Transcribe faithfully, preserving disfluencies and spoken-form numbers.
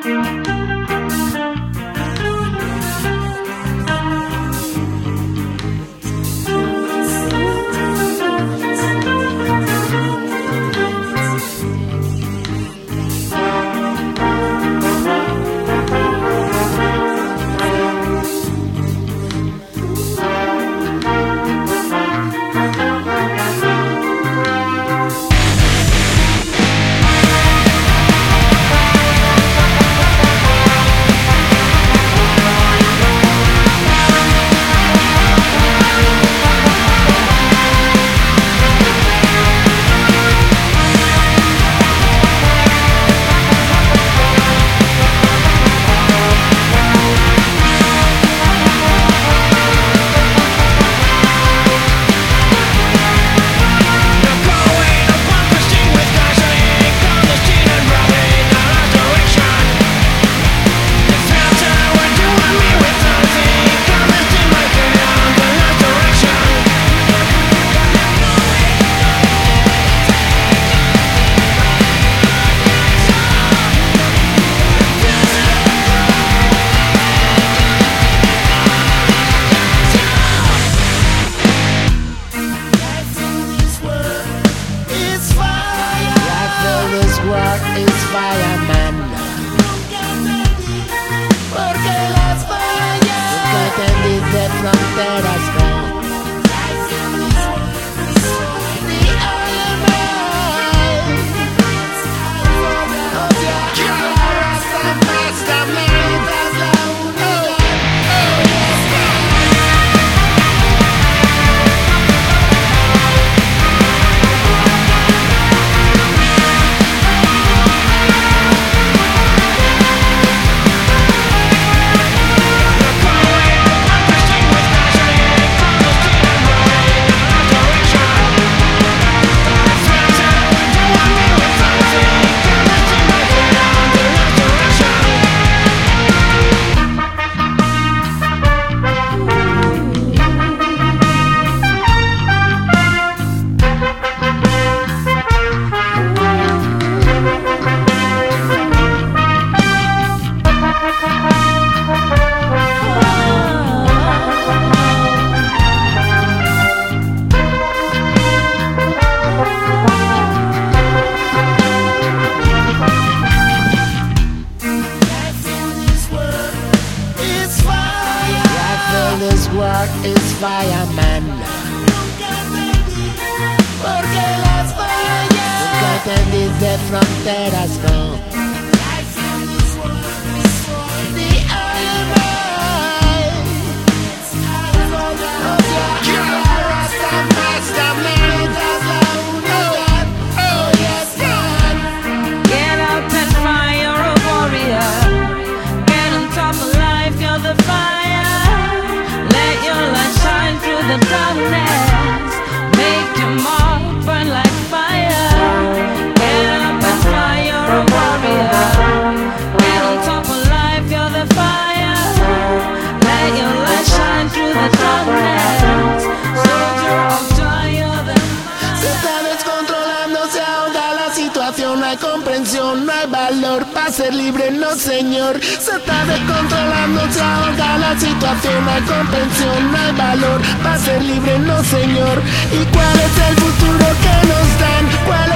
is fireman. Porque las fallas nunca entendí de fronteras, no. This work is fireman. Porque las fallas nunca entendí de fronteras, no. Get up and fire, you're a warrior. Get on top of life, you're the fire. Let your light shine through the darkness. Make your mark burn like fire. Get up and fly, you're a warrior. Get on top of life, you're the fire. Let your light shine through the darkness. Soldier of joy, you're the fire. Se está descontrolando, se ahoga la situación. No hay comprensión, no hay valor para ser libre, no señor. Se está descontrolando, se ahoga la situación. No hay comprensión, no hay valor para ser libre, no señor. ¿Y cuál es el futuro que nos dan? ¿Cuál